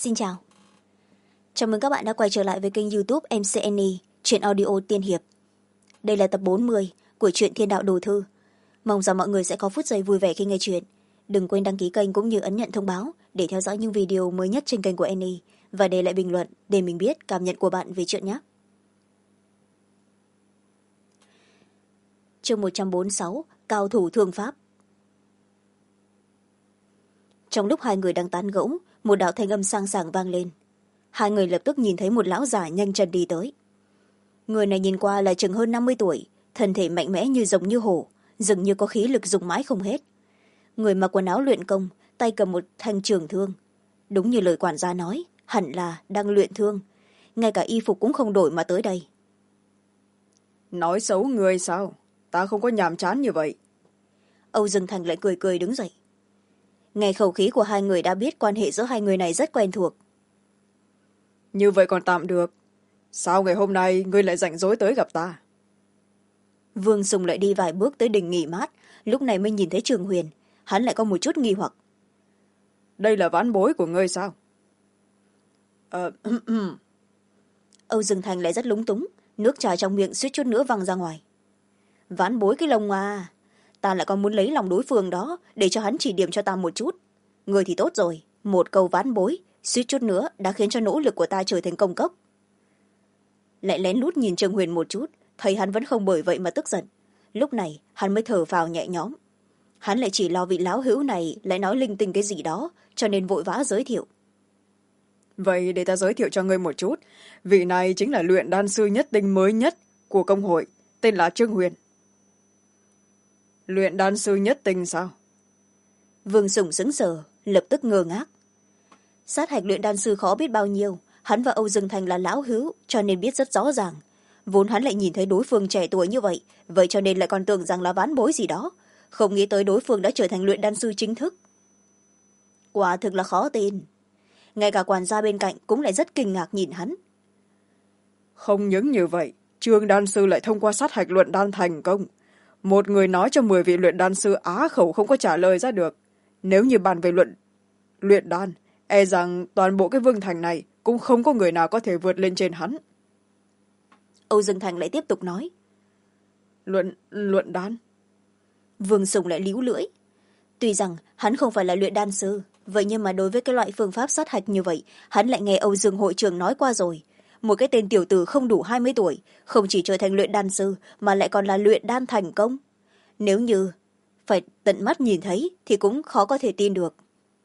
Xin chào. Chào mừng các bạn đã quay trở lại với kênh youtube MCNE, truyện audio tiên hiệp. Đây là tập 40 của truyện Thiên Đạo Đồ Thư. Mong rằng mọi người sẽ có phút giây vui vẻ khi nghe chuyện. Đừng quên đăng ký kênh cũng như ấn nhận thông báo để theo dõi những video mới nhất trên kênh của Annie và để lại bình luận để mình biết cảm nhận của bạn về chuyện nhé. Chương 146, Cao thủ thương pháp. Trong lúc hai người đang tán gẫu, một đạo thanh âm sang sảng vang lên. Hai người lập tức nhìn thấy một lão già nhanh chân đi tới. Người này nhìn qua là chừng hơn 50 tuổi, thân thể mạnh mẽ như rồng như hổ, dường như có khí lực dùng mãi không hết. Người mặc quần áo luyện công, tay cầm một thanh trường thương. Đúng như lời quản gia nói, hẳn là đang luyện thương. Ngay cả y phục cũng không đổi mà tới đây. Nói xấu người sao? Ta không có nhàm chán như vậy. Âu Dương Thành lại cười cười đứng dậy. Nghe khẩu khí của hai người đã biết quan hệ giữa hai người này rất quen thuộc. Như vậy còn tạm được. Sao ngày hôm nay ngươi lại rảnh rỗi tới gặp ta? Vương Sùng lại đi vài bước tới đình nghỉ mát, lúc này mới nhìn thấy Trường Huyền. Hắn lại có một chút nghi hoặc. Đây là ván bối của ngươi sao? Âu Dương Thành lại rất lúng túng, nước trà trong miệng suýt chút nữa văng ra ngoài. Ván bối cái lông à, ta lại còn muốn lấy lòng đối phương đó để cho hắn chỉ điểm cho ta một chút. Người thì tốt rồi, một câu ván bối suýt chút nữa đã khiến cho nỗ lực của ta trở thành công cốc. Lại lén lút nhìn Trường Huyền một chút, thấy hắn vẫn không bởi vậy mà tức giận. Lúc này hắn mới thở phào nhẹ nhõm. Hắn lại chỉ lo vị lão hữu này lại nói linh tinh cái gì đó, cho nên vội vã giới thiệu. Vậy để ta giới thiệu cho ngươi một chút. Vị này chính là luyện đan sư nhất tinh mới nhất của công hội, tên là Trương Huyền. Luyện đan sư nhất tinh sao? Vương Sùng sững sờ, lập tức ngơ ngác. Sát hạch luyện đan sư khó biết bao nhiêu, hắn và Âu Dương Thành là lão hữu cho nên biết rất rõ ràng. Vốn hắn lại nhìn thấy đối phương trẻ tuổi như vậy, vậy cho nên lại còn tưởng rằng là ván bối gì đó, không nghĩ tới đối phương đã trở thành luyện đan sư chính thức. Quả thực là khó tin. Ngay cả quản gia bên cạnh cũng lại rất kinh ngạc nhìn hắn. Không những như vậy, Trương đan sư lại thông qua sát hạch luyện đan thành công. Một người nói cho 10 vị luyện đan sư á khẩu không có trả lời ra được. Nếu như bàn về luyện đan, e rằng toàn bộ cái vương thành này cũng không có người nào có thể vượt lên trên hắn. Âu Dương Thành lại tiếp tục nói. Luyện đan? Vương Sùng lại líu lưỡi. Tuy rằng hắn không phải là luyện đan sư, vậy nhưng mà đối với cái loại phương pháp sát hạch như vậy, hắn lại nghe Âu Dương hội trưởng nói qua rồi. Một cái tên tiểu tử không đủ 20 tuổi, không chỉ trở thành luyện đan sư, mà lại còn là luyện đan thành công. Nếu như phải tận mắt nhìn thấy, thì cũng khó có thể tin được.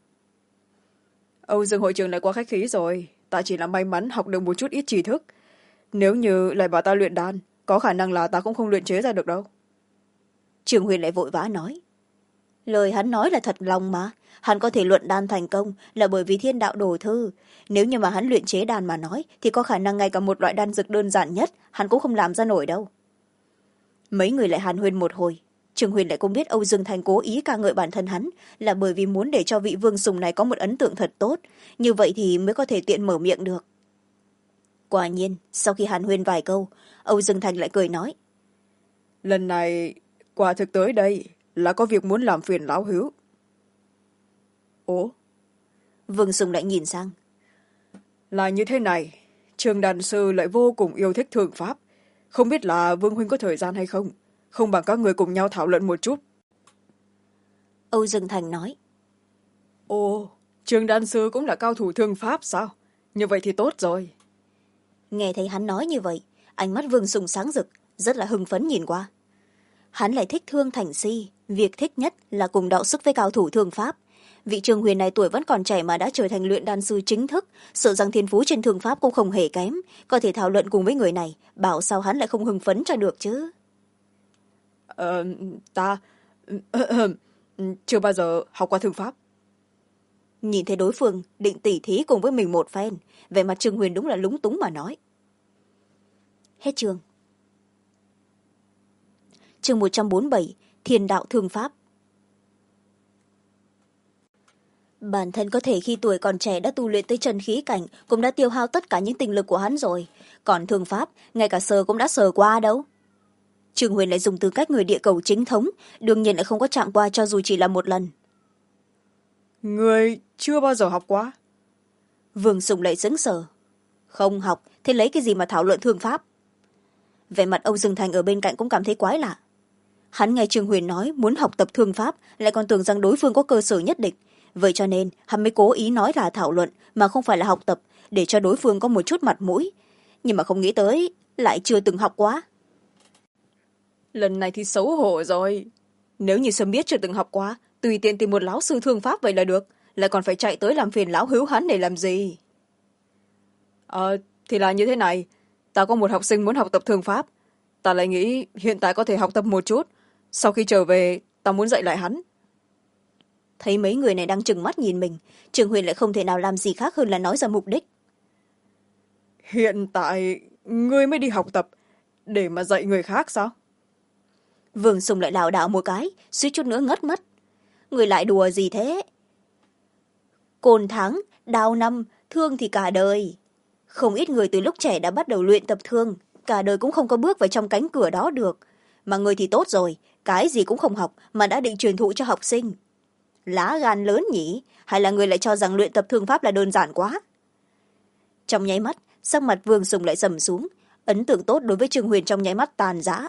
Âu Dương hội trưởng lại quá khách khí rồi. Ta chỉ là may mắn học được một chút ít tri thức. Nếu như lại bảo ta luyện đan, có khả năng là ta cũng không luyện chế ra được đâu. Trường Huyền lại vội vã nói. Lời hắn nói là thật lòng mà. Hắn có thể luận đan thành công là bởi vì Thiên Đạo Đồ Thư. Nếu như mà hắn luyện chế đan mà nói, thì có khả năng ngay cả một loại đan dược đơn giản nhất hắn cũng không làm ra nổi đâu. Mấy người lại hàn huyên một hồi. Trường Huyền lại cũng biết Âu Dương Thành cố ý ca ngợi bản thân hắn là bởi vì muốn để cho vị Vương Sùng này có một ấn tượng thật tốt, như vậy thì mới có thể tiện mở miệng được. Quả nhiên, sau khi hàn huyên vài câu, Âu Dương Thành lại cười nói. Lần này, quả thực tới đây là có việc muốn làm phiền lão hữu. Ủa? Vương Sùng lại nhìn sang. Là như thế này, Trương đan sư lại vô cùng yêu thích thương pháp. Không biết là Vương huynh có thời gian hay không? Không bằng các người cùng nhau thảo luận một chút. Âu Dương Thành nói. Ồ, Trương đan sư cũng là cao thủ thương pháp sao? Như vậy thì tốt rồi. Nghe thấy hắn nói như vậy, ánh mắt Vương Sùng sáng rực, rất là hưng phấn nhìn qua. Hắn lại thích thương thành si, việc thích nhất là cùng đọ sức với cao thủ thương pháp. Vị Trường Huyền này tuổi vẫn còn trẻ mà đã trở thành luyện đan sư chính thức, sợ rằng thiên phú trên thương pháp cũng không hề kém, có thể thảo luận cùng với người này, bảo sao hắn lại không hưng phấn cho được chứ. Ta chưa bao giờ học qua thương pháp. Nhìn thấy đối phương định tỉ thí cùng với mình một phen, vẻ mặt Trường Huyền đúng là lúng túng mà nói. Hết chương. Chương 147, Thiên Đạo Thương Pháp. Bản thân có thể khi tuổi còn trẻ đã tu luyện tới chân khí cảnh, cũng đã tiêu hao tất cả những tinh lực của hắn rồi. Còn thương pháp, ngay cả sờ cũng đã sờ qua đâu. Trường Huyền lại dùng tư cách người địa cầu chính thống, đương nhiên lại không có chạm qua cho dù chỉ là một lần. Người chưa bao giờ học qua? Vương Sùng lại sững sờ. Không học thế lấy cái gì mà thảo luận thương pháp? Vẻ mặt Âu Dương Thành ở bên cạnh cũng cảm thấy quái lạ. Hắn nghe Trương Huyền nói muốn học tập thương pháp, lại còn tưởng rằng đối phương có cơ sở nhất định, vậy cho nên hắn mới cố ý nói là thảo luận mà không phải là học tập, để cho đối phương có một chút mặt mũi. Nhưng mà không nghĩ tới lại chưa từng học quá. Lần này thì xấu hổ rồi. Nếu như sớm biết chưa từng học quá, tùy tiện tìm một lão sư thương pháp vậy là được, lại còn phải chạy tới làm phiền lão hữu hắn để làm gì? Thì là như thế này, ta có một học sinh muốn học tập thương pháp, ta lại nghĩ hiện tại có thể học tập một chút, sau khi trở về ta muốn dạy lại hắn. Thấy mấy người này đang trừng mắt nhìn mình, Trường Huyền lại không thể nào làm gì khác hơn là nói ra mục đích. Hiện tại ngươi mới đi học tập để mà dạy người khác sao? Vương Sùng lại lảo đảo một cái, suýt chút nữa ngất mất. Người lại đùa gì thế? Côn thắng, đao năm, thương thì cả đời. Không ít người từ lúc trẻ đã bắt đầu luyện tập thương, cả đời cũng không có bước vào trong cánh cửa đó được. Mà người thì tốt rồi, cái gì cũng không học mà đã định truyền thụ cho học sinh. Lá gan lớn nhỉ, hay là người lại cho rằng luyện tập thương pháp là đơn giản quá? Trong nháy mắt, sắc mặt Vương Sùng lại sầm xuống, ấn tượng tốt đối với Trương Huyền trong nháy mắt tàn rã.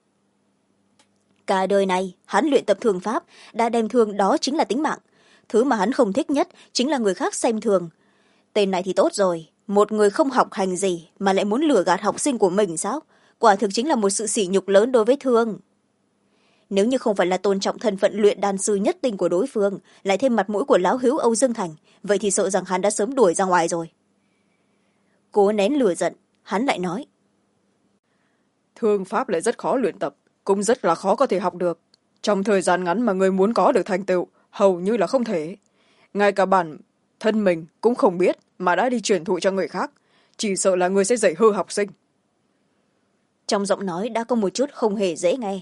Cả đời này hắn luyện tập thương pháp, đã đem thương đó chính là tính mạng. Thứ mà hắn không thích nhất chính là người khác xem thường. Tên này thì tốt rồi, một người không học hành gì mà lại muốn lừa gạt học sinh của mình sao? Quả thực chính là một sự sỉ nhục lớn đối với thương. Nếu như không phải là tôn trọng thân phận luyện đan sư nhất tinh của đối phương, lại thêm mặt mũi của lão hữu Âu Dương Thành, vậy thì sợ rằng hắn đã sớm đuổi ra ngoài rồi. Cố nén lửa giận, hắn lại nói. Thương pháp lại rất khó luyện tập, cũng rất là khó có thể học được. Trong thời gian ngắn mà người muốn có được thành tựu, hầu như là không thể. Ngay cả bản thân mình cũng không biết mà đã đi truyền thụ cho người khác, chỉ sợ là người sẽ dạy hư học sinh. Trong giọng nói đã có một chút không hề dễ nghe.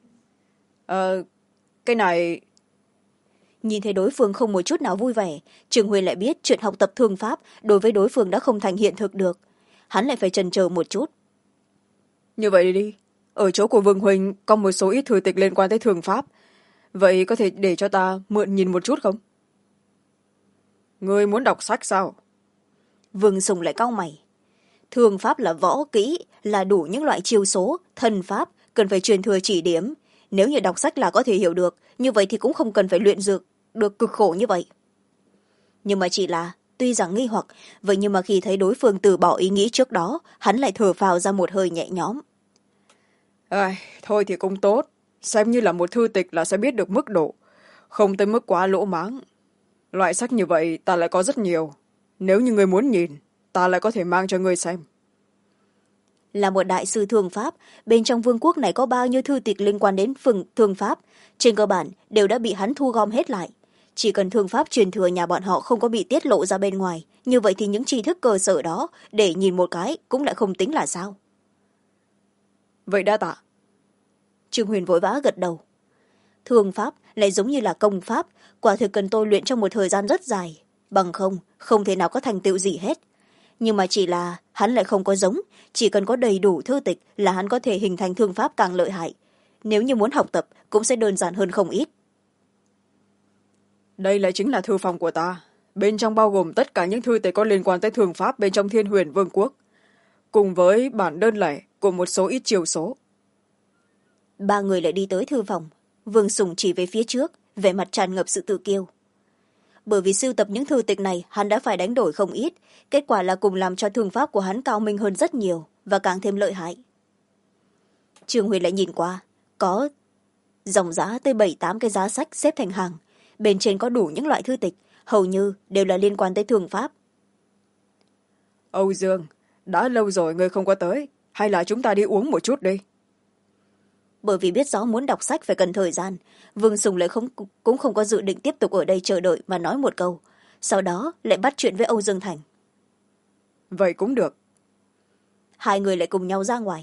Cái này... Nhìn thấy đối phương không một chút nào vui vẻ, Trường Huyền lại biết chuyện học tập thương pháp đối với đối phương đã không thành hiện thực được. Hắn lại phải chần chờ một chút. Như vậy đi, ở chỗ của Vương Huỳnh có một số ít thư tịch liên quan tới thương pháp. Vậy có thể để cho ta mượn nhìn một chút không? Ngươi muốn đọc sách sao? Vương Sùng lại cau mày. Thương pháp là võ kỹ, là đủ những loại chiêu số, thần pháp, cần phải truyền thừa chỉ điểm. Nếu như đọc sách là có thể hiểu được, như vậy thì cũng không cần phải luyện dược, được cực khổ như vậy. Nhưng mà chỉ là, tuy rằng nghi hoặc, vậy nhưng mà khi thấy đối phương từ bỏ ý nghĩ trước đó, hắn lại thở phào ra một hơi nhẹ nhõm. Thôi thì cũng tốt, xem như là một thư tịch là sẽ biết được mức độ, không tới mức quá lỗ mãng. Loại sách như vậy ta lại có rất nhiều, nếu như người muốn nhìn, ta lại có thể mang cho người xem. Là một đại sư thương pháp, bên trong vương quốc này có bao nhiêu thư tịch liên quan đến thương pháp, trên cơ bản đều đã bị hắn thu gom hết lại. Chỉ cần thương pháp truyền thừa nhà bọn họ không có bị tiết lộ ra bên ngoài, như vậy thì những tri thức cơ sở đó để nhìn một cái cũng lại không tính là sao. Vậy đa tạ. Trương Huyền vội vã gật đầu. Thương pháp lại giống như là công pháp, quả thực cần tôi luyện trong một thời gian rất dài, bằng không thể nào có thành tựu gì hết. Nhưng mà chỉ là hắn lại không có giống, chỉ cần có đầy đủ thư tịch là hắn có thể hình thành thương pháp càng lợi hại. Nếu như muốn học tập cũng sẽ đơn giản hơn không ít. Đây lại chính là thư phòng của ta, bên trong bao gồm tất cả những thư tịch có liên quan tới thương pháp bên trong Thiên Huyền Vương quốc, cùng với bản đơn lẻ của một số ít chiều số. Ba người lại đi tới thư phòng. Vương Sùng chỉ về phía trước, vẻ mặt tràn ngập sự tự kiêu. Bởi vì sưu tập những thư tịch này hắn đã phải đánh đổi không ít, kết quả là cùng làm cho thương pháp của hắn cao minh hơn rất nhiều và càng thêm lợi hại. Trương Huyền lại nhìn qua, có dòng giá tới 7-8 cái giá sách xếp thành hàng, bên trên có đủ những loại thư tịch, hầu như đều là liên quan tới thương pháp. Âu Dương, đã lâu rồi ngươi không có tới, hay là chúng ta đi uống một chút đi? Bởi vì biết rõ muốn đọc sách phải cần thời gian, Vương Sùng lại cũng không có dự định tiếp tục ở đây chờ đợi mà nói một câu, sau đó lại bắt chuyện với Âu Dương Thành. Vậy cũng được. Hai người lại cùng nhau ra ngoài.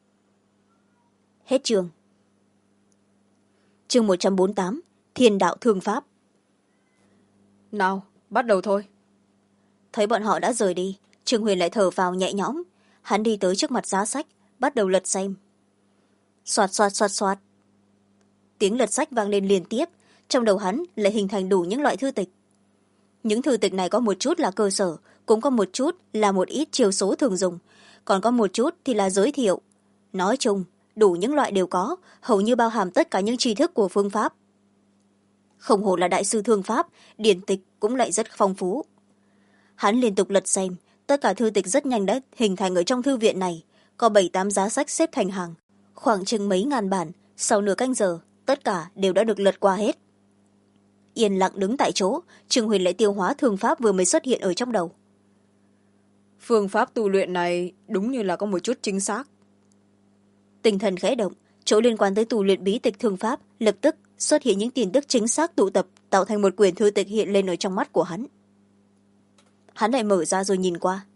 Hết chương. Chương 148, Thiên đạo thương pháp. Nào, bắt đầu thôi. Thấy bọn họ đã rời đi, Trương Huyền lại thở phào nhẹ nhõm. Hắn đi tới trước mặt giá sách, bắt đầu lật xem. Soạt soạt soạt soạt. Tiếng lật sách vang lên liên tiếp, trong đầu hắn lại hình thành đủ những loại thư tịch. những thư tịch này có một chút là cơ sở, cũng có một chút là một ít chiêu số thường dùng, còn có một chút thì là giới thiệu. Nói chung đủ những loại đều có, hầu như bao hàm tất cả những tri thức của phương pháp. Không hổ là đại sư thương pháp, điển tịch cũng lại rất phong phú. Hắn liên tục lật xem, tất cả thư tịch rất nhanh đã hình thành ở trong thư viện này, có 7-8 giá sách xếp thành hàng, khoảng chừng mấy ngàn bản. Sau nửa canh giờ tất cả đều đã được lật qua hết. Yên lặng đứng tại chỗ, Trương Huyền lại tiêu hóa thương pháp vừa mới xuất hiện ở trong đầu. Phương pháp tu luyện này đúng như là có một chút chính xác. Tinh thần khẽ động, chỗ liên quan tới tu luyện bí tịch thương pháp lập tức xuất hiện những tin tức chính xác tụ tập, tạo thành một quyển thư tịch hiện lên ở trong mắt của hắn. Hắn lại mở ra rồi nhìn qua.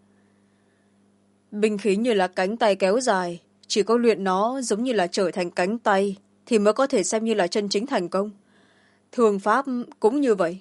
Binh khí như là cánh tay kéo dài, chỉ có luyện nó giống như là trở thành cánh tay thì mới có thể xem như là chân chính thành công. Thương pháp cũng như vậy.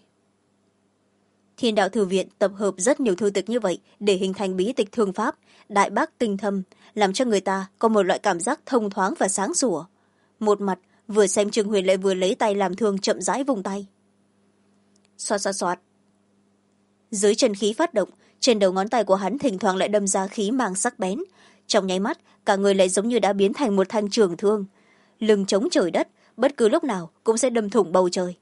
Thiên đạo thư viện tập hợp rất nhiều thư tịch như vậy để hình thành bí tịch thương pháp, đại bác tinh thâm, làm cho người ta có một loại cảm giác thông thoáng và sáng sủa. Một mặt vừa xem Trương Huyền lại vừa lấy tay làm thương, chậm rãi vung tay. Xoạt xoạt xoạt. Dưới chân khí phát động, trên đầu ngón tay của hắn thỉnh thoảng lại đâm ra khí mang sắc bén. Trong nháy mắt cả người lại giống như đã biến thành một thanh trường thương, lưng chống trời đất, bất cứ lúc nào cũng sẽ đâm thủng bầu trời.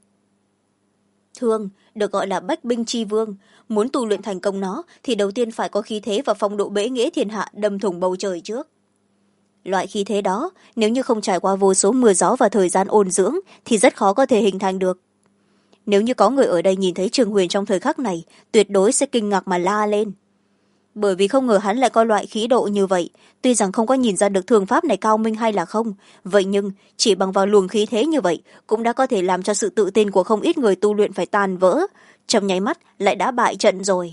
Thương được gọi là bách binh chi vương, muốn tu luyện thành công nó thì đầu tiên phải có khí thế và phong độ bệ nghệ thiên hạ, đâm thủng bầu trời trước. Loại khí thế đó nếu như không trải qua vô số mưa gió và thời gian ôn dưỡng thì rất khó có thể hình thành được. Nếu như có người ở đây nhìn thấy Trương Huyền trong thời khắc này, tuyệt đối sẽ kinh ngạc mà la lên. Bởi vì không ngờ hắn lại có loại khí độ như vậy. Tuy rằng không có nhìn ra được thương pháp này cao minh hay là không, vậy nhưng chỉ bằng vào luồng khí thế như vậy cũng đã có thể làm cho sự tự tin của không ít người tu luyện phải tan vỡ, trong nháy mắt lại đã bại trận rồi.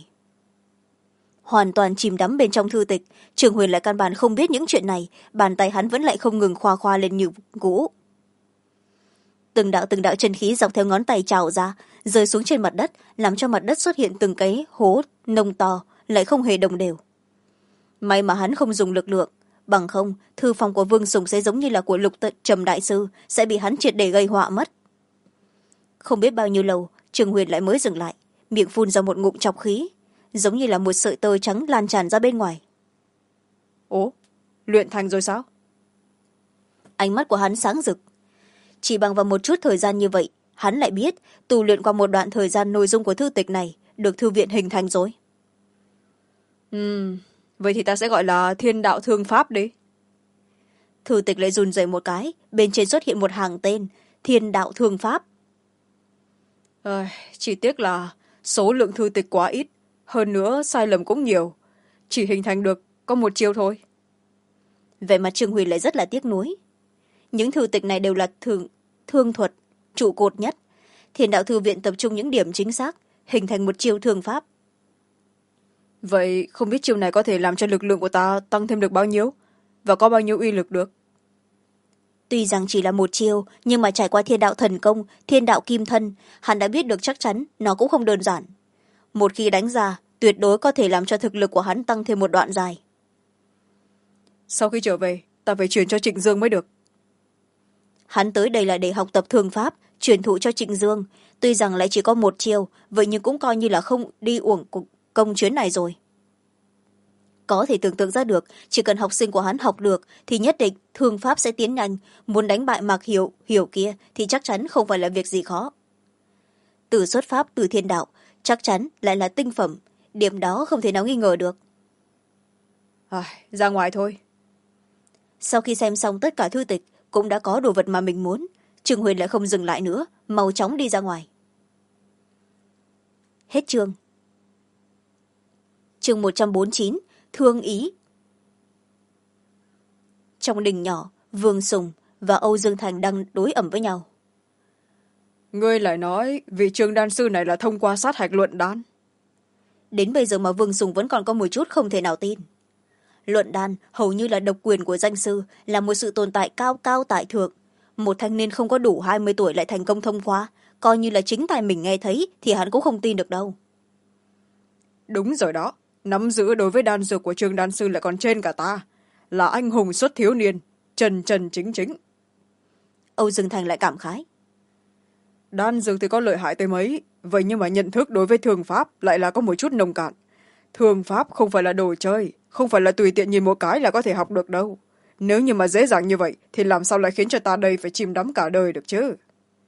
Hoàn toàn chìm đắm bên trong thư tịch, Trương Huyền lại căn bản không biết những chuyện này, bàn tay hắn vẫn lại không ngừng khoa khoa lên như cũ. Từng đạo chân khí dọc theo ngón tay trào ra, rơi xuống trên mặt đất, làm cho mặt đất xuất hiện từng cái hố nông to, lại không hề đồng đều. May mà hắn không dùng lực lượng, bằng không thư phòng của Vương Sùng sẽ giống như là của Lục Trầm đại sư, sẽ bị hắn triệt để gây họa mất. Không biết bao nhiêu lâu Trương Huyền lại mới dừng lại, miệng phun ra một ngụm trọc khí, giống như là một sợi tơ trắng lan tràn ra bên ngoài. Ố, luyện thành rồi sao? Ánh mắt của hắn sáng rực. Chỉ bằng vào một chút thời gian như vậy, hắn lại biết tu luyện qua một đoạn thời gian nội dung của thư tịch này được thư viện hình thành rồi. Vậy thì ta sẽ gọi là thiên đạo thương pháp đi. Thư tịch lại run rẩy một cái, bên trên xuất hiện một hàng tên, thiên đạo thương pháp. Chỉ tiếc là số lượng thư tịch quá ít, hơn nữa sai lầm cũng nhiều, chỉ hình thành được có một chiêu thôi. Về mặt Trương Huyền lại rất là tiếc nuối. Những thư tịch này đều là thương thuật trụ cột nhất, thiên đạo thư viện tập trung những điểm chính xác hình thành một chiêu thương pháp. Vậy không biết chiêu này có thể làm cho lực lượng của ta tăng thêm được bao nhiêu và có bao nhiêu uy lực được? Tuy rằng chỉ là một chiêu, nhưng mà trải qua thiên đạo thần công, thiên đạo kim thân, hắn đã biết được chắc chắn nó cũng không đơn giản. Một khi đánh ra tuyệt đối có thể làm cho thực lực của hắn tăng thêm một đoạn dài. Sau khi trở về ta phải truyền cho Trịnh Dương mới được. Hắn tới đây là để học tập thương pháp, truyền thụ cho Trịnh Dương. Tuy rằng lại chỉ có một chiêu, vậy nhưng cũng coi như là không đi uổng công chuyến này rồi. Có thể tưởng tượng ra được, chỉ cần học sinh của hắn học được thì nhất định thương pháp sẽ tiến nhanh. Muốn đánh bại Mạc Hiểu kia thì chắc chắn không phải là việc gì khó. Từ xuất pháp từ thiên đạo chắc chắn lại là tinh phẩm, điểm đó không thể nào nghi ngờ được. Ra ngoài thôi. Sau khi xem xong tất cả thư tịch, cũng đã có đồ vật mà mình muốn, Trương Huyền lại không dừng lại nữa, mau chóng đi ra ngoài. Hết chương. Chương 149, thương ý. Trong đình nhỏ, Vương Sùng và Âu Dương Thành đang đối ẩm với nhau. Ngươi lại nói vị Trương đan sư này là thông qua sát hạch luận đan. Đến bây giờ mà Vương Sùng vẫn còn có một chút không thể nào tin. Luận đan hầu như là độc quyền của danh sư, là một sự tồn tại cao cao tại thượng. Một thanh niên không có đủ 20 tuổi lại thành công thông qua, coi như là chính tai mình nghe thấy thì hắn cũng không tin được đâu. Đúng rồi đó, nắm giữ đối với đan dược của Trương đan sư lại còn trên cả ta, là anh hùng xuất thiếu niên, chân chân chính chính. Âu Dương Thành lại cảm khái. đan dược thì có lợi hại tới mấy, vậy nhưng mà nhận thức đối với thương pháp lại là có một chút nông cạn. Thương pháp không phải là đồ chơi, không phải là tùy tiện nhìn một cái là có thể học được đâu. Nếu như mà dễ dàng như vậy thì làm sao lại khiến cho ta đây phải chìm đắm cả đời được chứ.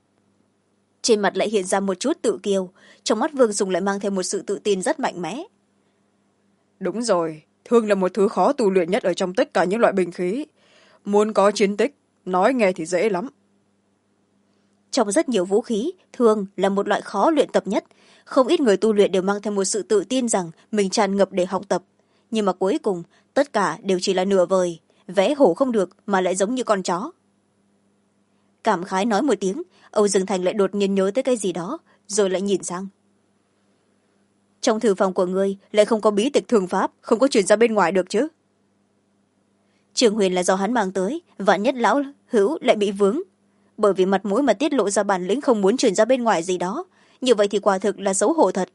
Trên mặt lại hiện ra một chút tự kiêu, trong mắt Vương Sùng lại mang theo một sự tự tin rất mạnh mẽ. Đúng rồi, thương là một thứ khó tu luyện nhất ở trong tất cả những loại binh khí. Muốn có chiến tích, nói nghe thì dễ lắm. Trong rất nhiều vũ khí, thương là một loại khó luyện tập nhất. Không ít người tu luyện đều mang theo một sự tự tin rằng mình tràn ngập để học tập. Nhưng mà cuối cùng, tất cả đều chỉ là nửa vời. Vẽ hổ không được mà lại giống như con chó. Cảm khái nói một tiếng, Âu Dương Thành lại đột nhiên nhớ tới cái gì đó, rồi lại nhìn sang. Trong thư phòng của ngươi lại không có bí tịch thương pháp, không có truyền ra bên ngoài được chứ. Trường Huyền là do hắn mang tới, vạn nhất lão hữu lại bị vướng. Bởi vì mặt mũi mà tiết lộ ra bản lĩnh không muốn truyền ra bên ngoài gì đó, như vậy thì quả thực là xấu hổ thật.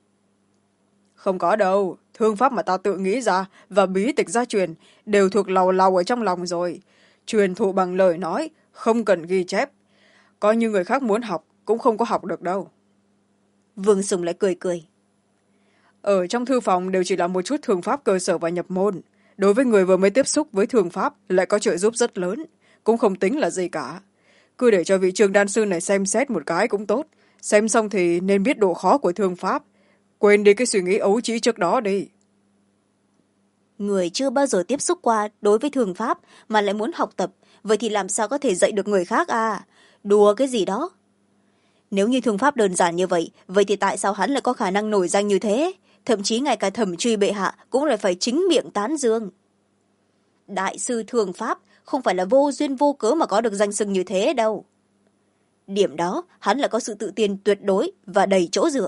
Không có đâu, thương pháp mà ta tự nghĩ ra và bí tịch gia truyền đều thuộc lầu lầu ở trong lòng rồi. Truyền thụ bằng lời nói, không cần ghi chép. Coi như người khác muốn học, cũng không có học được đâu. Vương Sùng lại cười cười. Ở trong thư phòng đều chỉ là một chút thương pháp cơ sở và nhập môn. Đối với người vừa mới tiếp xúc với thương pháp lại có trợ giúp rất lớn, cũng không tính là gì cả. Cứ để cho vị trường đan sư này xem xét một cái cũng tốt. Xem xong thì nên biết độ khó của thương pháp. Quên đi cái suy nghĩ ấu trĩ trước đó đi. Người chưa bao giờ tiếp xúc qua đối với thương pháp mà lại muốn học tập, vậy thì làm sao có thể dạy được người khác à? Đùa cái gì đó. Nếu như thương pháp đơn giản như vậy, vậy thì tại sao hắn lại có khả năng nổi danh như thế? Thậm chí ngay cả thẩm truy bệ hạ cũng lại phải chính miệng tán dương. Đại sư thương pháp không phải là vô duyên vô cớ mà có được danh xưng như thế đâu. Điểm đó hắn lại có sự tự tin tuyệt đối và đầy chỗ dựa.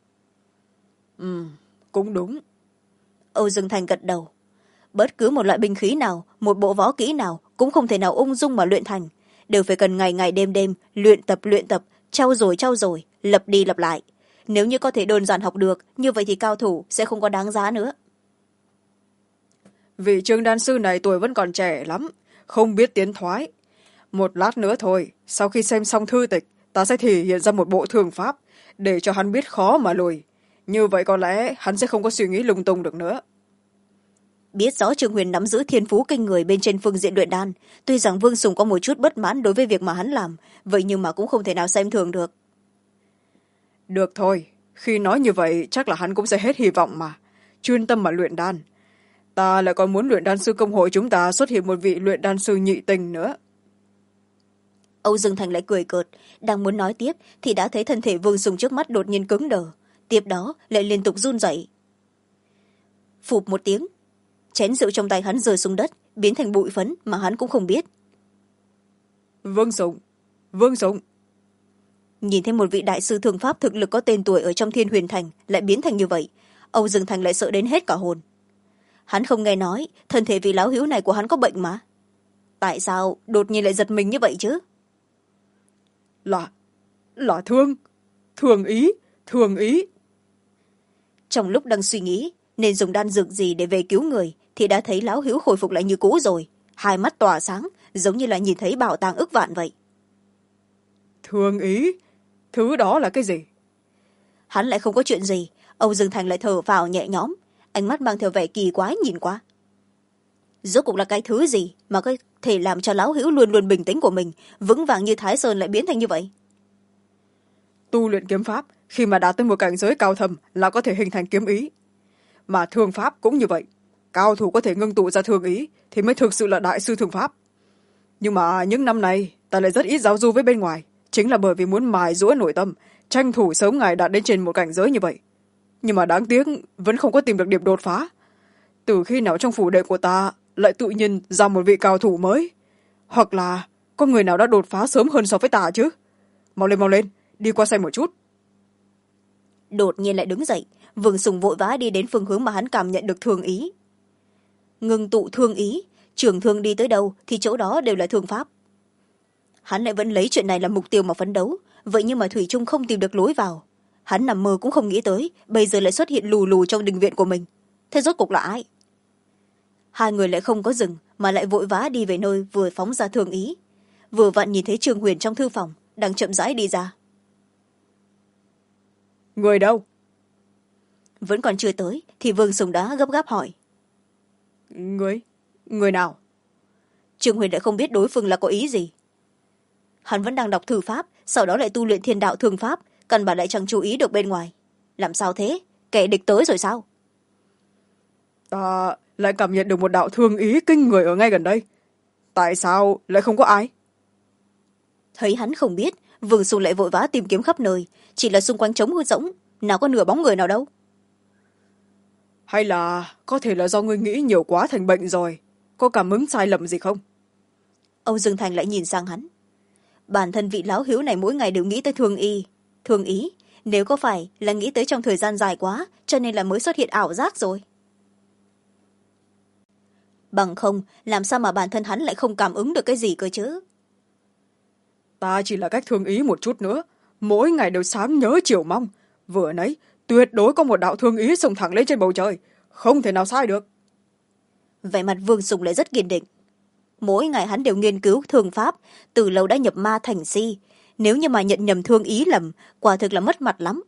Cũng đúng. Âu Dương Thành gật đầu. Bất cứ một loại binh khí nào, một bộ võ kỹ nào cũng không thể nào ung dung mà luyện thành. Đều phải cần ngày ngày đêm đêm, luyện tập, trau dồi, lặp đi lặp lại. Nếu như có thể đơn giản học được, như vậy thì cao thủ sẽ không có đáng giá nữa. Vị trường đan sư này tuổi vẫn còn trẻ lắm, không biết tiến thoái. Một lát nữa thôi, sau khi xem xong thư tịch, ta sẽ thể hiện ra một bộ thương pháp, để cho hắn biết khó mà lùi. Như vậy có lẽ hắn sẽ không có suy nghĩ lung tung được nữa. Biết rõ Trương Huyền nắm giữ thiên phú kinh người bên trên phương diện luyện đan, tuy rằng Vương Sùng có một chút bất mãn đối với việc mà hắn làm, vậy nhưng mà cũng không thể nào xem thường được. Được thôi, khi nói như vậy chắc là hắn cũng sẽ hết hy vọng mà. Chuyên tâm mà luyện đan. Ta lại còn muốn luyện đan sư công hội chúng ta xuất hiện một vị luyện đan sư nhị tình nữa. Âu Dương Thành lại cười cợt, đang muốn nói tiếp thì đã thấy thân thể Vương Sùng trước mắt đột nhiên cứng đờ, tiếp đó lại liên tục run rẩy. Phụp một tiếng, chén rượu trong tay hắn rơi xuống đất, biến thành bụi phấn mà hắn cũng không biết. Vương Sùng. Nhìn thấy một vị đại sư thương pháp thực lực có tên tuổi ở trong Thiên Huyền Thành lại biến thành như vậy, Âu Dương Thành lại sợ đến hết cả hồn. Hắn không nghe nói thân thể vị lão hữu này của hắn có bệnh mà. Tại sao đột nhiên lại giật mình như vậy chứ? Là thường ý. Trong lúc đang suy nghĩ nên dùng đan dược gì để về cứu người thì đã thấy lão hữu khôi phục lại như cũ rồi, hai mắt tỏa sáng giống như là nhìn thấy bảo tàng ức vạn vậy. Thường ý? Thứ đó là cái gì? Hắn lại không có chuyện gì. Âu Dương Thành lại thở phào nhẹ nhõm, ánh mắt mang theo vẻ kỳ quái nhìn qua. Rốt cuộc là cái thứ gì mà có thể làm cho lão hữu luôn luôn bình tĩnh của mình vững vàng như Thái Sơn lại biến thành như vậy? Tu luyện kiếm pháp khi mà đạt tới một cảnh giới cao thâm là có thể hình thành kiếm ý, mà thương pháp cũng như vậy. Cao thủ có thể ngưng tụ ra thương ý thì mới thực sự là đại sư thương pháp. Nhưng mà những năm này ta lại rất ít giao du với bên ngoài, chính là bởi vì muốn mài giũa nội tâm, tranh thủ sớm ngày đạt đến trên một cảnh giới như vậy. Nhưng mà đáng tiếc vẫn không có tìm được điểm đột phá. Từ khi nào trong phủ đệ của ta lại tự nhiên ra một vị cao thủ mới? Hoặc là có người nào đã đột phá sớm hơn so với ta chứ? Mau lên, đi qua xem một chút. Đột nhiên lại đứng dậy, Vương Sùng vội vã đi đến phương hướng mà hắn cảm nhận được thương ý. Ngưng tụ thương ý, trường thương đi tới đâu thì chỗ đó đều là thương pháp. Hắn lại vẫn lấy chuyện này làm mục tiêu mà phấn đấu, vậy nhưng mà thủy chung không tìm được lối vào. Hắn nằm mơ cũng không nghĩ tới bây giờ lại xuất hiện lù lù trong đình viện của mình. Thế rốt cục là ai? Hai người lại không có dừng mà lại vội vã đi về nơi vừa phóng ra thương ý. Vừa vặn nhìn thấy Trương Huyền trong thư phòng đang chậm rãi đi ra. người đâu? Vẫn còn chưa tới thì Vương Sùng đã gấp gáp hỏi. Người nào? Trương Huyền lại không biết đối phương là có ý gì. Hắn vẫn đang đọc thư pháp, sau đó lại tu luyện thiên đạo thương pháp, căn bản lại chẳng chú ý được bên ngoài. Làm sao thế? Kẻ địch tới rồi sao? Ta lại cảm nhận được một đạo thương ý kinh người ở ngay gần đây. Tại sao lại không có ai? Thấy hắn không biết, Vương Sùng lại vội vã tìm kiếm khắp nơi, chỉ là xung quanh trống hư rỗng, nào có nửa bóng người nào đâu. Hay là có thể là do ngươi nghĩ nhiều quá thành bệnh rồi, có cảm ứng sai lầm gì không? Âu Dương Thành lại nhìn sang hắn. Bản thân vị lão hiếu này mỗi ngày đều nghĩ tới thương ý, nếu có phải là nghĩ tới trong thời gian dài quá cho nên là mới xuất hiện ảo giác rồi. Bằng không làm sao mà bản thân hắn lại không cảm ứng được cái gì cơ chứ? Ta chỉ là cách thương ý một chút nữa, mỗi ngày đều sáng nhớ chiều mong, vừa nãy tuyệt đối có một đạo thương ý xông thẳng lên trên bầu trời, không thể nào sai được. Vẻ mặt Vương Sùng lại rất kiên định. Mỗi ngày hắn đều nghiên cứu thương pháp, từ lâu đã nhập ma thành si, nếu như mà nhận nhầm thương ý lầm, quả thực là mất mặt lắm.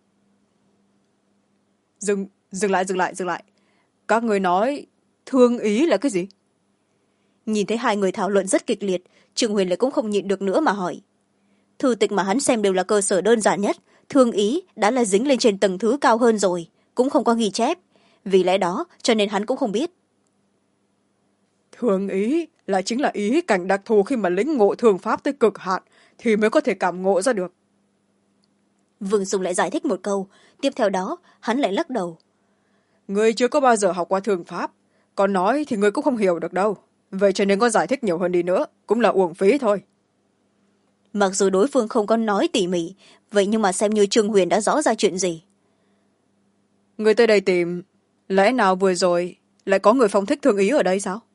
Dừng lại. Các người nói thương ý là cái gì? Nhìn thấy hai người thảo luận rất kịch liệt, Trương Huyền lại cũng không nhịn được nữa mà hỏi. Thư tịch mà hắn xem đều là cơ sở đơn giản nhất, thương ý đã là dính lên trên tầng thứ cao hơn rồi, cũng không có ghi chép. Vì lẽ đó cho nên hắn cũng không biết. Thương ý là chính là ý cảnh đặc thù khi mà lĩnh ngộ thường pháp tới cực hạn thì mới có thể cảm ngộ ra được. Vương Sùng lại giải thích một câu, tiếp theo đó hắn lại lắc đầu. Ngươi chưa có bao giờ học qua thường pháp, còn nói thì ngươi cũng không hiểu được đâu, vậy cho nên có giải thích nhiều hơn đi nữa cũng là uổng phí thôi. Mặc dù đối phương không có nói tỉ mỉ, vậy nhưng mà xem như Trương Huyền đã rõ ra chuyện gì. Ngươi tới đây tìm, lẽ nào vừa rồi lại có người phong thích thương ý ở đây sao?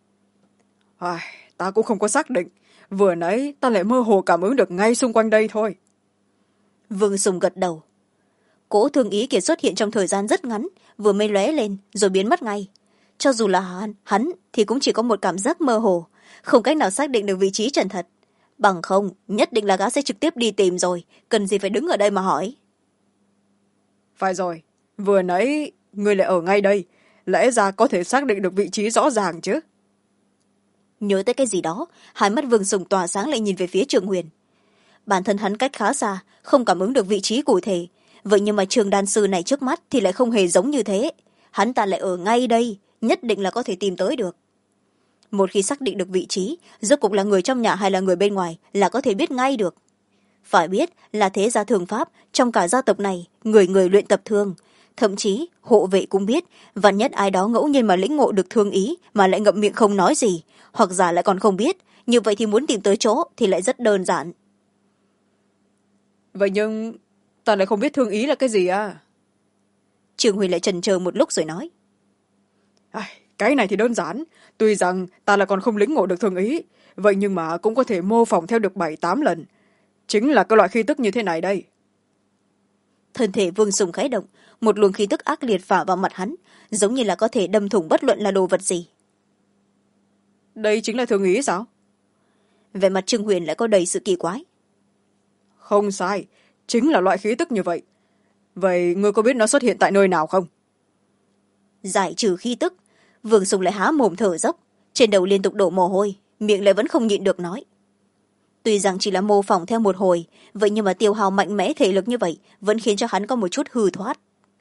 Ta cũng không có xác định, vừa nãy ta lại mơ hồ cảm ứng được ngay xung quanh đây thôi. Vương Sùng gật đầu. Cỗ thương ý kia xuất hiện trong thời gian rất ngắn, vừa mới lóe lên rồi biến mất ngay. Cho dù là hắn thì cũng chỉ có một cảm giác mơ hồ, không cách nào xác định được vị trí chân thật. Bằng không nhất định là gã sẽ trực tiếp đi tìm rồi, cần gì phải đứng ở đây mà hỏi. Phải rồi, vừa nãy ngươi lại ở ngay đây, lẽ ra có thể xác định được vị trí rõ ràng chứ. Nhớ tới cái gì đó, hai mắt Vương Sùng tỏa sáng lại nhìn về phía Trương Huyền. Bản thân hắn cách khá xa, không cảm ứng được vị trí cụ thể, vậy nhưng mà Trường đan sư này trước mắt thì lại không hề giống như thế. Hắn ta lại ở ngay đây, nhất định là có thể tìm tới được. Một khi xác định được vị trí, rốt cuộc là người trong nhà hay là người bên ngoài là có thể biết ngay được. Phải biết là thế gia thường pháp, trong cả gia tộc này người người luyện tập thương, thậm chí hộ vệ cũng biết, vạn nhất ai đó ngẫu nhiên mà lĩnh ngộ được thương ý mà lại ngậm miệng không nói gì, hoặc giả lại còn không biết, như vậy thì muốn tìm tới chỗ thì lại rất đơn giản. Vậy nhưng ta lại không biết thương ý là cái gì à? Trường Huy lại chần chờ một lúc rồi nói. Cái này thì đơn giản, tuy rằng ta là còn không lĩnh ngộ được thương ý, vậy nhưng mà cũng có thể mô phỏng theo được 7-8 lần, chính là cái loại khí tức như thế này đây. Thân thể Vương Sùng khẽ động, một luồng khí tức ác liệt phả vào mặt hắn, giống như là có thể đâm thủng bất luận là đồ vật gì. Đây chính là thương ý sao? Về mặt Trương Huyền lại có đầy sự kỳ quái. Không sai, chính là loại khí tức như vậy. Vậy ngươi có biết nó xuất hiện tại nơi nào không? Giải trừ khí tức, Vương Sùng lại há mồm thở dốc, trên đầu liên tục đổ mồ hôi, miệng lại vẫn không nhịn được nói. Tuy rằng chỉ là mô phỏng theo một hồi, vậy nhưng mà tiêu hao mạnh mẽ thể lực như vậy vẫn khiến cho hắn có một chút hư thoát.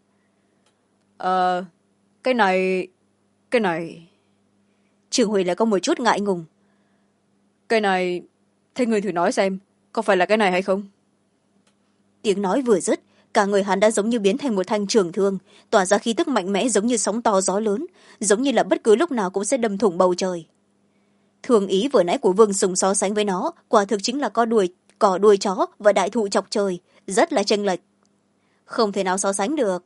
Cái này... Trường Huy lại có một chút ngại ngùng. Cái này... Thế ngươi thử nói xem, có phải là cái này hay không? Tiếng nói vừa dứt, cả người hắn đã giống như biến thành một thanh trường thương, tỏa ra khí tức mạnh mẽ giống như sóng to gió lớn, giống như là bất cứ lúc nào cũng sẽ đâm thủng bầu trời. Thường ý vừa nãy của Vương Sùng so sánh với nó, quả thực chính là cỏ đuôi chó và đại thụ chọc trời, rất là chênh lệch. Không thể nào so sánh được.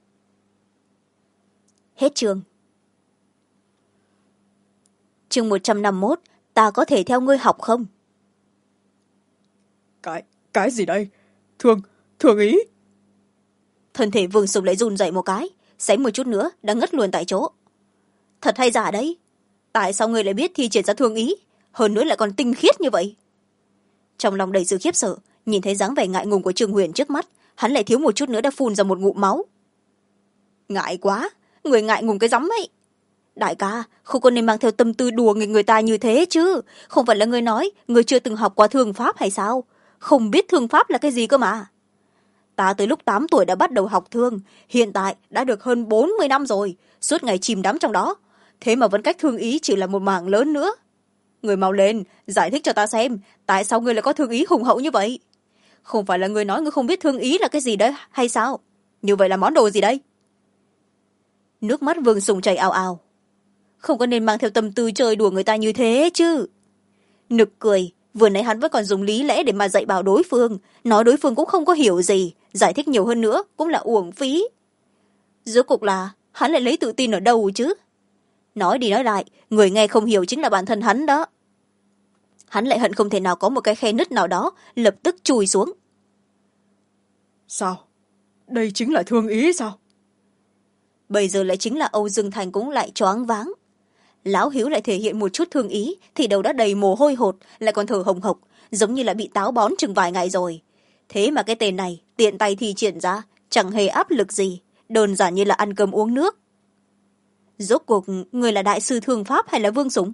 Hết chương. Chương 151, ta có thể theo ngươi học không? Cái gì đây? Thường ý? Thân thể Vương Sùng lại run dậy một cái, xém một chút nữa đã ngất luôn tại chỗ. Thật hay giả đấy? Tại sao ngươi lại biết thi triển ra thương ý, hơn nữa lại còn tinh khiết như vậy? Trong lòng đầy sự khiếp sợ, nhìn thấy dáng vẻ ngại ngùng của Trương Huyền trước mắt, hắn lại thiếu một chút nữa đã phun ra một ngụm máu. Ngại quá, người ngại ngùng cái rắm ấy. Đại ca, không có nên mang theo tâm tư đùa người ta như thế chứ. Không phải là người nói người chưa từng học qua thương pháp hay sao? Không biết thương pháp là cái gì cơ mà. Ta tới lúc 8 tuổi đã bắt đầu học thương, hiện tại đã được hơn 40 năm rồi, suốt ngày chìm đắm trong đó. Thế mà vẫn cách thương ý chỉ là một mảng lớn nữa. Người mau lên, giải thích cho ta xem, tại sao người lại có thương ý hùng hậu như vậy? Không phải là người nói người không biết thương ý là cái gì đấy hay sao? Như vậy là món đồ gì đây? Nước mắt Vương Sùng chảy ào ào. Không có nên mang theo tâm tư chơi đùa người ta như thế chứ. Nực cười, vừa nãy hắn vẫn còn dùng lý lẽ để mà dạy bảo đối phương, nói đối phương cũng không có hiểu gì, giải thích nhiều hơn nữa cũng là uổng phí. Rốt cuộc là hắn lại lấy tự tin ở đâu chứ? Nói đi nói lại, người nghe không hiểu chính là bản thân hắn đó. Hắn lại hận không thể nào có một cái khe nứt nào đó lập tức chui xuống. Sao? Đây chính là thương ý sao? Bây giờ lại chính là Âu Dương Thành cũng lại choáng váng. Lão Hiếu lại thể hiện một chút thương ý thì đầu đã đầy mồ hôi hột, lại còn thở hồng hộc, giống như là bị táo bón chừng vài ngày rồi. Thế mà cái tên này tiện tay thi triển ra, chẳng hề áp lực gì, đơn giản như là ăn cơm uống nước. Rốt cuộc người là đại sư thương pháp hay là Vương Sủng?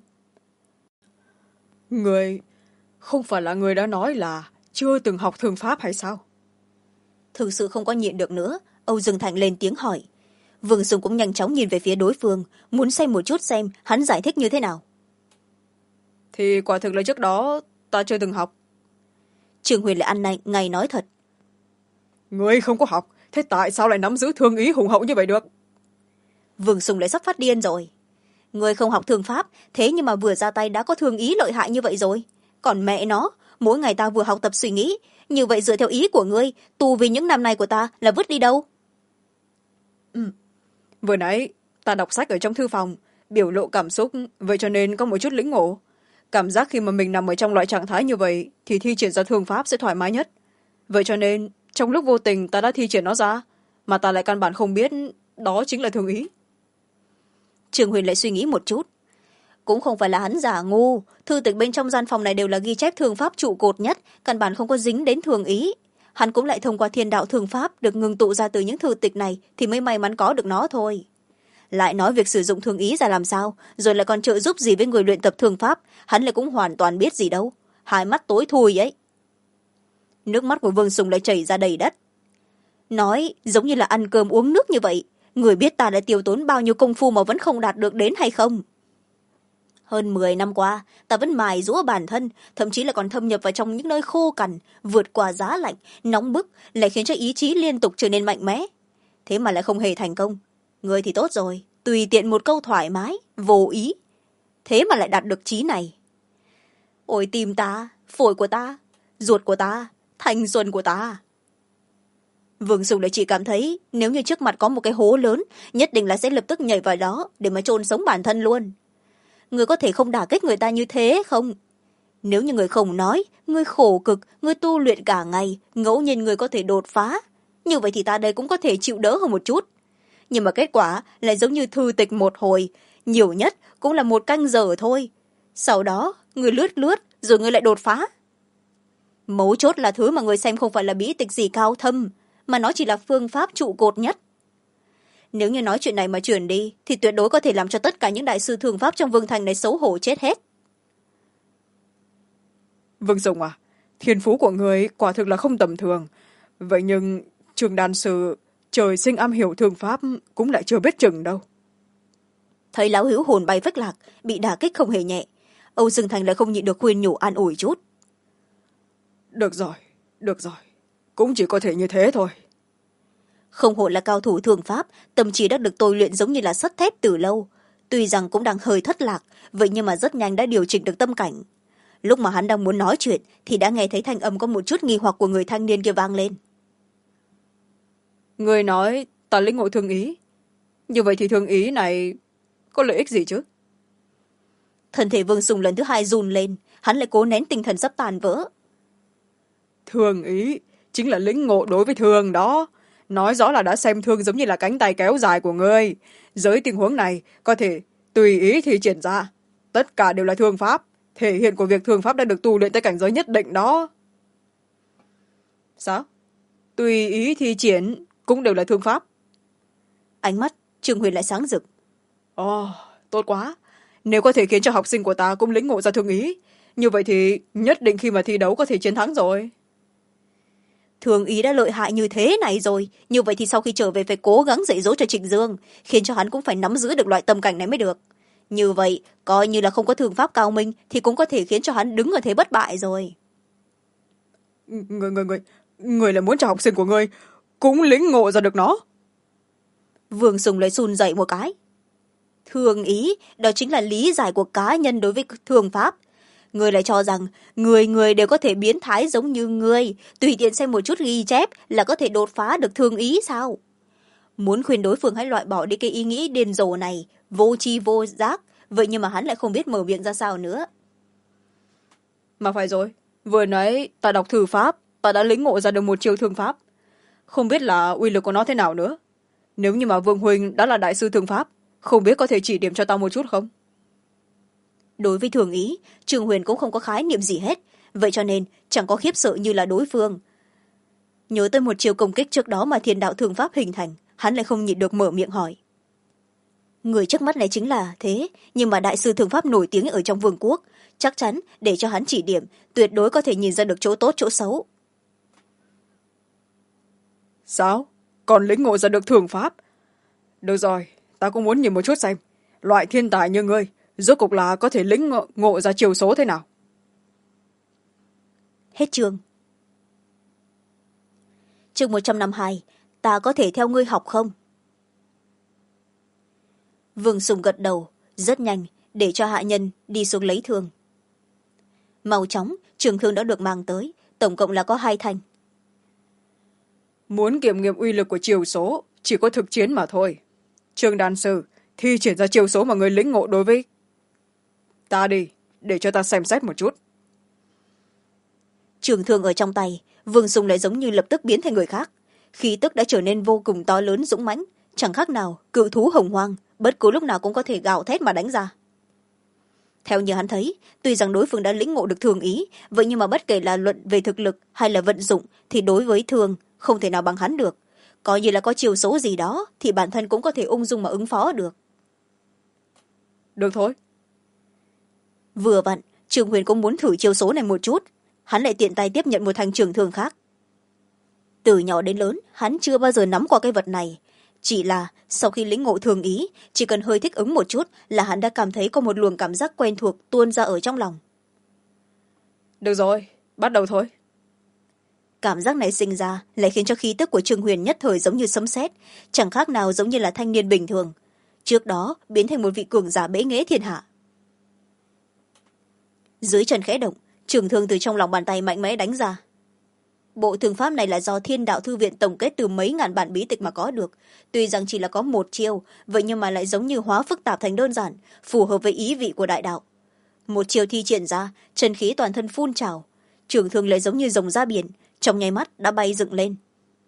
Người không phải là người đã nói là chưa từng học thương pháp hay sao? Thực sự không có nhịn được nữa, Âu Dương Thành lên tiếng hỏi. Vương Sùng cũng nhanh chóng nhìn về phía đối phương, muốn xem một chút xem hắn giải thích như thế nào. Thì quả thực là trước đó ta chưa từng học. Trương Huyền lại ăn này ngày nói thật. Người không có học, thế tại sao lại nắm giữ thương ý hùng hậu như vậy được? Vương Sùng lại sắp phát điên rồi. Người không học thương pháp, thế nhưng mà vừa ra tay đã có thương ý lợi hại như vậy rồi. Còn mẹ nó, mỗi ngày ta vừa học tập suy nghĩ, như vậy dựa theo ý của ngươi, tu vì những năm này của ta là vứt đi đâu? Vừa nãy ta đọc sách ở trong thư phòng, biểu lộ cảm xúc, vậy cho nên có một chút lĩnh ngộ. Cảm giác khi mà mình nằm ở trong loại trạng thái như vậy thì thi triển ra thương pháp sẽ thoải mái nhất. Vậy cho nên trong lúc vô tình ta đã thi triển nó ra, mà ta lại căn bản không biết đó chính là thương ý. Trường Huyền lại suy nghĩ một chút. Cũng không phải là hắn giả ngu, thư tịch bên trong gian phòng này đều là ghi chép thương pháp trụ cột nhất, căn bản không có dính đến thường ý. Hắn cũng lại thông qua thiên đạo thương pháp được ngưng tụ ra từ những thư tịch này thì mới may mắn có được nó thôi. Lại nói việc sử dụng thương ý ra làm sao, rồi lại còn trợ giúp gì với người luyện tập thương pháp, hắn lại cũng hoàn toàn biết gì đâu. Hai mắt tối thui ấy. Nước mắt của Vương Sùng lại chảy ra đầy đất. Nói giống như là ăn cơm uống nước như vậy, người biết ta đã tiêu tốn bao nhiêu công phu mà vẫn không đạt được đến hay không? Hơn 10 năm qua, ta vẫn mài giũa bản thân, thậm chí là còn thâm nhập vào trong những nơi khô cằn, vượt qua giá lạnh, nóng bức, lại khiến cho ý chí liên tục trở nên mạnh mẽ. Thế mà lại không hề thành công. Người thì tốt rồi, tùy tiện một câu thoải mái, vô ý. Thế mà lại đạt được chí này. Ôi tim ta, phổi của ta, ruột của ta, thanh xuân của ta. Vương Sùng lại chỉ cảm thấy nếu như trước mặt có một cái hố lớn, nhất định là sẽ lập tức nhảy vào đó để mà chôn sống bản thân luôn. Người có thể không đả kích người ta như thế không? Nếu như người không nói, người khổ cực, người tu luyện cả ngày, ngẫu nhiên người có thể đột phá. Như vậy thì ta đây cũng có thể chịu đỡ hơn một chút. Nhưng mà kết quả lại giống như thư tịch một hồi, nhiều nhất cũng là 1 canh giờ thôi. Sau đó, người lướt lướt, rồi người lại đột phá. Mấu chốt là thứ mà người xem không phải là bí tịch gì cao thâm, mà nó chỉ là phương pháp trụ cột nhất. Nếu như nói chuyện này mà truyền đi, thì tuyệt đối có thể làm cho tất cả những đại sư thương pháp trong Vương Thành này xấu hổ chết hết. Vương Sùng à, thiên phú của người quả thực là không tầm thường. Vậy nhưng trường đan sư trời sinh am hiểu thương pháp cũng lại chưa biết chừng đâu. Thấy lão Hiếu hồn bay phách lạc, bị đả kích không hề nhẹ. Âu Dương Thành lại không nhịn được khuyên nhủ an ủi chút. Được rồi, được rồi. Cũng chỉ có thể như thế thôi. Không hổ là cao thủ thương pháp, tâm trí đã được tôi luyện giống như là sắt thép từ lâu. Tuy rằng cũng đang hơi thất lạc, vậy nhưng mà rất nhanh đã điều chỉnh được tâm cảnh. Lúc mà hắn đang muốn nói chuyện thì đã nghe thấy thanh âm có một chút nghi hoặc của người thanh niên kia vang lên. Người nói ta lĩnh ngộ thương ý. Như vậy thì thương ý này có lợi ích gì chứ? Thân thể Vương Sùng lần thứ 2 run lên, hắn lại cố nén tinh thần sắp tàn vỡ. Thương ý chính là lĩnh ngộ đối với thương đó. Nói rõ là đã xem thương giống như là cánh tay kéo dài của ngươi. Dưới tình huống này có thể tùy ý thì triển ra. Tất cả đều là thương pháp. Thể hiện của việc thương pháp đã được tu luyện tới cảnh giới nhất định đó. Sao? tùy ý thi triển cũng đều là thương pháp. Ánh mắt Trương Huyền lại sáng rực. Ồ, tốt quá. Nếu có thể khiến cho học sinh của ta cũng lĩnh ngộ ra thương ý, như vậy thì nhất định khi mà thi đấu có thể chiến thắng rồi. Thường ý đã lợi hại như thế này rồi, như vậy thì sau khi trở về phải cố gắng dạy dỗ cho Trịnh Dương, khiến cho hắn cũng phải nắm giữ được loại tâm cảnh này mới được. Như vậy coi như là không có thương pháp cao minh thì cũng có thể khiến cho hắn đứng ở thế bất bại rồi. Người là muốn cho học sinh của người cũng lĩnh ngộ ra được nó. Vương Sùng lại run dậy một cái. Thường ý đó chính là lý giải của cá nhân đối với thương pháp. Người lại cho rằng người người đều có thể biến thái giống như người, tùy tiện xem một chút ghi chép là có thể đột phá được thương ý sao? Muốn khuyên đối phương hãy loại bỏ đi cái ý nghĩ điên rồ này, vô tri vô giác, vậy nhưng mà hắn lại không biết mở miệng ra sao nữa. Mà phải rồi, vừa nãy ta đọc thư pháp, ta đã lĩnh ngộ ra được một chiêu thương pháp. Không biết là uy lực của nó thế nào nữa. Nếu như mà Vương Huynh đã là đại sư thương pháp, không biết có thể chỉ điểm cho ta một chút không? Đối với thường ý, Trương Huyền cũng không có khái niệm gì hết, vậy cho nên chẳng có khiếp sợ như là đối phương. Nhớ tới một chiều công kích trước đó mà thiên đạo thương pháp hình thành, hắn lại không nhịn được mở miệng hỏi. Người trước mắt này chính là thế, nhưng mà đại sư thương pháp nổi tiếng ở trong vương quốc, chắc chắn để cho hắn chỉ điểm, tuyệt đối có thể nhìn ra được chỗ tốt chỗ xấu. Sao? Còn lĩnh ngộ ra được thương pháp? Được rồi, ta cũng muốn nhìn một chút xem, loại thiên tài như ngươi, rốt cục là có thể lĩnh ngộ ra chiều số thế nào. Hết chương. Chương 152, ta có thể theo ngươi học không? Vương Sùng gật đầu, rất nhanh, để cho hạ nhân đi xuống lấy thương. Mau chóng, trường thương đã được mang tới, tổng cộng là có 2 thanh. Muốn kiểm nghiệm uy lực của chiều số, chỉ có thực chiến mà thôi. Trương đan sư, thi triển ra chiều số mà người lĩnh ngộ đối với ta đi, để cho ta xem xét một chút. Trường thương ở trong tay, Vương Sùng lại giống như lập tức biến thành người khác. Khí tức đã trở nên vô cùng to lớn dũng mãnh, chẳng khác nào cự thú hồng hoang, bất cứ lúc nào cũng có thể gào thét mà đánh ra. Theo như hắn thấy, tuy rằng đối phương đã lĩnh ngộ được thường ý, vậy nhưng mà bất kể là luận về thực lực hay là vận dụng thì đối với thường không thể nào bằng hắn được. Coi như là có chiều số gì đó thì bản thân cũng có thể ung dung mà ứng phó được. Được thôi. Vừa vặn, Trương Huyền cũng muốn thử chiều số này một chút, hắn lại tiện tay tiếp nhận một thanh trường thương khác. Từ nhỏ đến lớn, hắn chưa bao giờ nắm qua cái vật này. Chỉ là sau khi lĩnh ngộ thường ý, chỉ cần hơi thích ứng một chút là hắn đã cảm thấy có một luồng cảm giác quen thuộc tuôn ra ở trong lòng. Được rồi, bắt đầu thôi. Cảm giác này sinh ra lại khiến cho khí tức của Trương Huyền nhất thời giống như sấm sét, chẳng khác nào giống như là thanh niên bình thường. Trước đó biến thành một vị cường giả bế nghễ thiên hạ. Dưới chân khẽ động, trường thương từ trong lòng bàn tay mạnh mẽ đánh ra. Bộ thương pháp này là do Thiên Đạo Thư Viện tổng kết từ mấy ngàn bản bí tịch mà có được. Tuy rằng chỉ là có một chiêu, vậy nhưng mà lại giống như hóa phức tạp thành đơn giản, phù hợp với ý vị của đại đạo. Một chiêu thi triển ra, chân khí toàn thân phun trào, trường thương lại giống như rồng ra biển, trong nháy mắt đã bay dựng lên.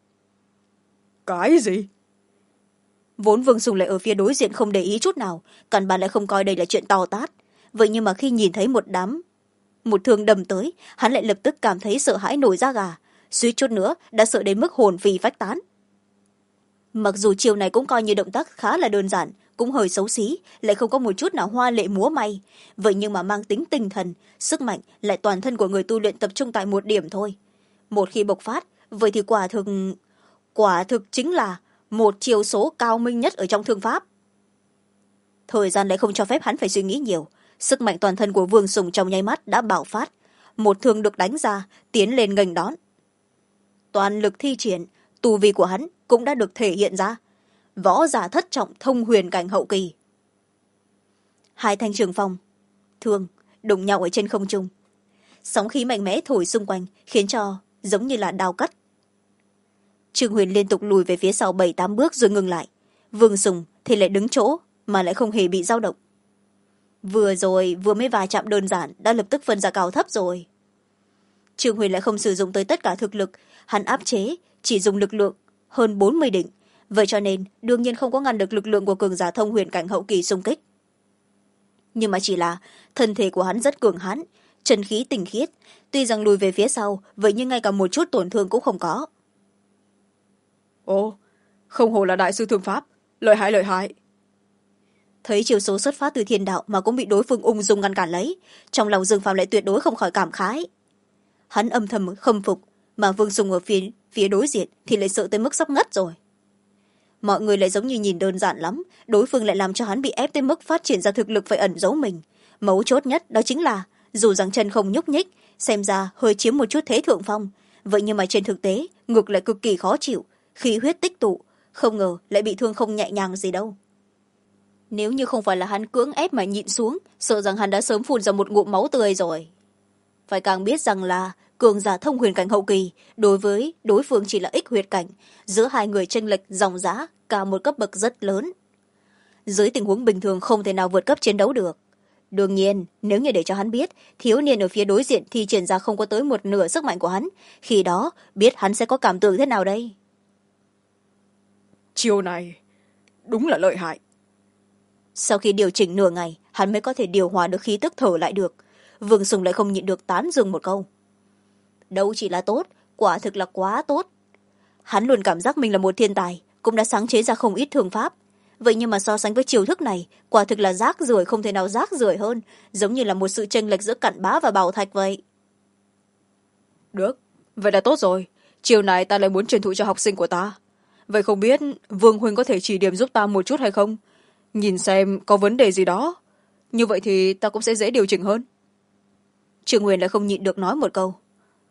Cái gì? Vốn Vương Sùng lại ở phía đối diện không để ý chút nào, căn bản lại không coi đây là chuyện to tát. Vậy nhưng mà khi nhìn thấy một thương đâm tới, hắn lại lập tức cảm thấy sợ hãi nổi da gà, suýt chút nữa đã sợ đến mức hồn phi phách tán. Mặc dù chiều này cũng coi như động tác khá là đơn giản, cũng hơi xấu xí, lại không có một chút nào hoa lệ múa may, vậy nhưng mà mang tính tinh thần, sức mạnh lại toàn thân của người tu luyện tập trung tại một điểm thôi. Một khi bộc phát, vậy thì quả thực chính là một chiều số cao minh nhất ở trong thương pháp. Thời gian lại không cho phép hắn phải suy nghĩ nhiều, sức mạnh toàn thân của Vương Sùng trong nháy mắt đã bạo phát, một thương được đánh ra, tiến lên nghênh đón. Toàn lực thi triển, tu vi của hắn cũng đã được thể hiện ra, võ giả thất trọng thông huyền cảnh hậu kỳ. 2 thanh trường phong thương đụng nhau ở trên không trung, sóng khí mạnh mẽ thổi xung quanh, khiến cho giống như là đao cắt. Trương Huyền liên tục lùi về phía sau 7-8 bước rồi ngừng lại. Vương Sùng thì lại đứng chỗ mà lại không hề bị dao động. Vừa mới va chạm đơn giản đã lập tức phân ra cao thấp rồi. Trương Huyền lại không sử dụng tới tất cả thực lực, hắn áp chế chỉ dùng lực lượng hơn 40 đỉnh, vậy cho nên đương nhiên không có ngăn được lực lượng của cường giả thông huyền cảnh hậu kỳ xung kích. Nhưng mà chỉ là thân thể của hắn rất cường hãn, chân khí tinh khiết, tuy rằng lùi về phía sau vậy nhưng ngay cả một chút tổn thương cũng không có. ồ, không hổ là đại sư thương pháp, lợi hại lợi hại. Thấy chiều số xuất phát từ thiên đạo mà cũng bị đối phương ung dung ngăn cản lấy, trong lòng Dương Phàm lại tuyệt đối không khỏi cảm khái. Hắn âm thầm khâm phục, mà Vương Sùng ở phía đối diện thì lại sợ tới mức sắp ngất rồi. Mọi người lại giống như nhìn đơn giản lắm, đối phương lại làm cho hắn bị ép tới mức phát triển ra thực lực phải ẩn giấu mình. Mấu chốt nhất đó chính là dù rằng chân không nhúc nhích, xem ra hơi chiếm một chút thế thượng phong, vậy nhưng mà trên thực tế ngược lại cực kỳ khó chịu, khí huyết tích tụ, không ngờ lại bị thương không nhẹ nhàng gì đâu. Nếu như không phải là hắn cưỡng ép mà nhịn xuống, sợ rằng hắn đã sớm phun ra một ngụm máu tươi rồi. Phải càng biết rằng là cường giả thông huyền cảnh hậu kỳ đối với đối phương chỉ là ích huyệt cảnh, giữa hai người chênh lệch dòng dã cả một cấp bậc rất lớn. Dưới tình huống bình thường không thể nào vượt cấp chiến đấu được. Đương nhiên nếu như để cho hắn biết thiếu niên ở phía đối diện thì triển ra không có tới một nửa sức mạnh của hắn, khi đó biết hắn sẽ có cảm tưởng thế nào đây. Chiêu này đúng là lợi hại. Sau khi điều chỉnh nửa ngày hắn mới có thể điều hòa được khí tức thở lại được. Vương Sùng lại không nhịn được tán dương một câu. Đâu chỉ là tốt, quả thực là quá tốt. Hắn luôn cảm giác mình là một thiên tài, cũng đã sáng chế ra không ít thương pháp. Vậy nhưng mà so sánh với chiêu thức này, quả thực là rác rưởi không thể nào rác rưởi hơn, giống như là một sự chênh lệch giữa cặn bã và bảo thạch vậy. Được, vậy là tốt rồi. Chiều này ta lại muốn truyền thụ cho học sinh của ta. Vậy không biết Vương huynh có thể chỉ điểm giúp ta một chút hay không? Nhìn xem có vấn đề gì đó. Như vậy thì ta cũng sẽ dễ điều chỉnh hơn. Trương Huyền lại không nhịn được nói một câu.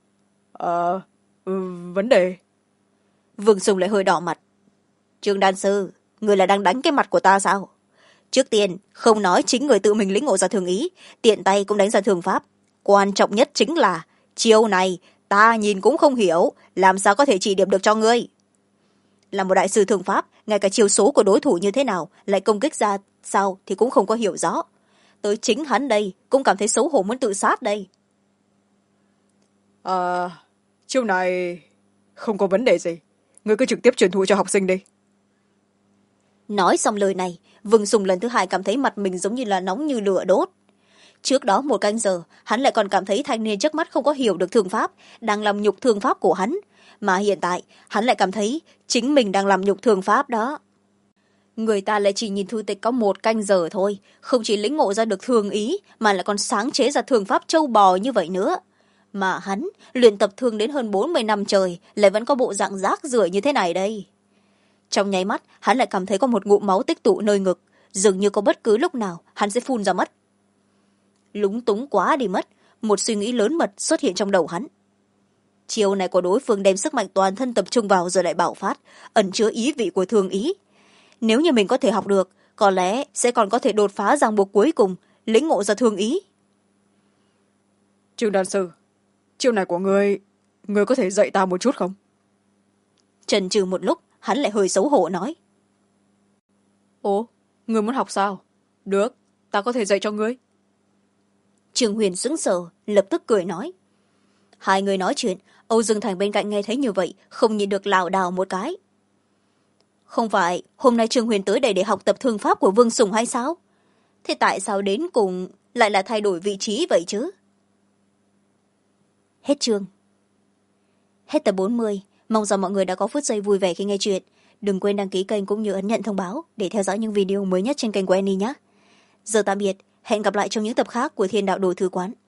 Vấn đề. Vương Sùng lại hơi đỏ mặt. Trương đan sư, người là đang đánh cái mặt của ta sao? Trước tiên không nói chính người tự mình lĩnh ngộ ra thường ý, tiện tay cũng đánh ra thường pháp. Quan trọng nhất chính là chiêu này ta nhìn cũng không hiểu, làm sao có thể chỉ điểm được cho ngươi. Là một đại sư thường pháp, ngay cả chiêu số của đối thủ như thế nào lại công kích ra sao thì cũng không có hiểu rõ. Tới chính hắn đây cũng cảm thấy xấu hổ muốn tự sát đây. Chiêu này không có vấn đề gì, ngươi cứ trực tiếp truyền thụ cho học sinh đi. Nói xong lời này, Vương Sùng lần thứ hai cảm thấy mặt mình giống như là nóng như lửa đốt. Trước đó một canh giờ hắn lại còn cảm thấy thanh niên trước mắt không có hiểu được thương pháp, đang làm nhục thương pháp của hắn, mà hiện tại hắn lại cảm thấy chính mình đang làm nhục thương pháp đó. Người ta lại chỉ nhìn thư tịch có một canh giờ thôi, không chỉ lĩnh ngộ ra được thương ý mà lại còn sáng chế ra thương pháp trâu bò như vậy nữa. Mà hắn luyện tập thương đến hơn 40 năm trời lại vẫn có bộ dạng rác rưởi như thế này đây. Trong nháy mắt hắn lại cảm thấy có một ngụm máu tích tụ nơi ngực, dường như có bất cứ lúc nào hắn sẽ phun ra mất. Lúng túng quá đi mất, một suy nghĩ lớn mật xuất hiện trong đầu hắn. Chiều này của đối phương đem sức mạnh toàn thân tập trung vào rồi lại bạo phát, ẩn chứa ý vị của thương ý. Nếu như mình có thể học được, có lẽ sẽ còn có thể đột phá ràng buộc cuối cùng, lĩnh ngộ ra thương ý. Trương đan sư, chiêu này của ngươi có thể dạy ta một chút không? Chần chừ một lúc hắn lại hơi xấu hổ nói. Ồ, ngươi muốn học sao? Được, ta có thể dạy cho ngươi. Trương Huyền sững sờ, lập tức cười nói. Hai người nói chuyện, Âu Dương Thành bên cạnh nghe thấy như vậy không nhịn được lảo đảo một cái. Không phải hôm nay Trương Huyền tới đây để học tập thương pháp của Vương Sùng hay sao? Thế tại sao đến cùng lại là thay đổi vị trí vậy chứ? Hết chương. Hết tập 40. Mong rằng mọi người đã có phút giây vui vẻ khi nghe chuyện. Đừng quên đăng ký kênh cũng như ấn nhận thông báo để theo dõi những video mới nhất trên kênh của Annie nhé. Giờ tạm biệt, hẹn gặp lại trong những tập khác của Thiên Đạo Đồ Thư Quán.